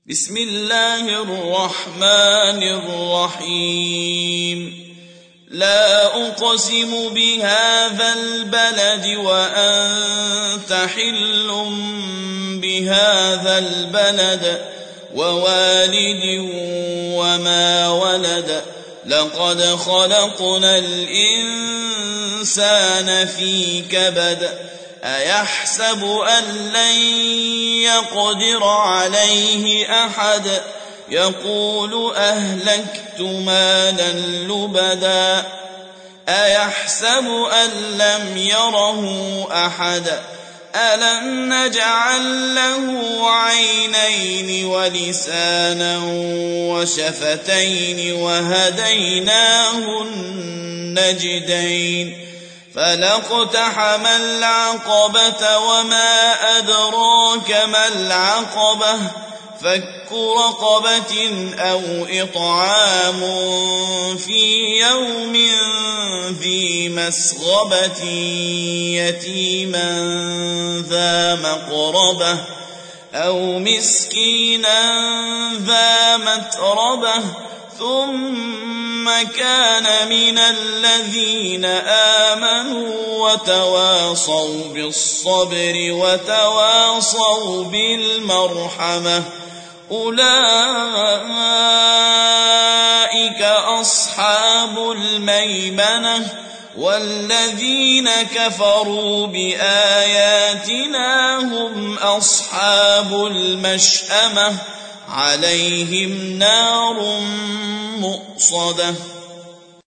بسم الله الرحمن الرحيم. لا أقسم بهذا البلد وأنت حل بهذا البلد ووالد وما ولد لقد خلقنا الإنسان في كبد أيحسب أن لن يقدر عليه أحد يقول أهلكت مالا لبدا أيحسب أن لم يره أحد ألم نجعل له عينين ولسانا وشفتين وهديناه النجدين فلاقتحم العقبة وما أدراك ما العقبة فك رقبة أو إطعام في يوم ذي مسغبة يتيما ذا مقربة أو مسكينا ذا متربة ثم كان من الذين آمنوا وتواصوا بالصبر وتواصوا بالمرحمة أولئك أصحاب الميمنة والذين كفروا بآياتنا هم أصحاب المشأمة عليهم نار مؤصدة.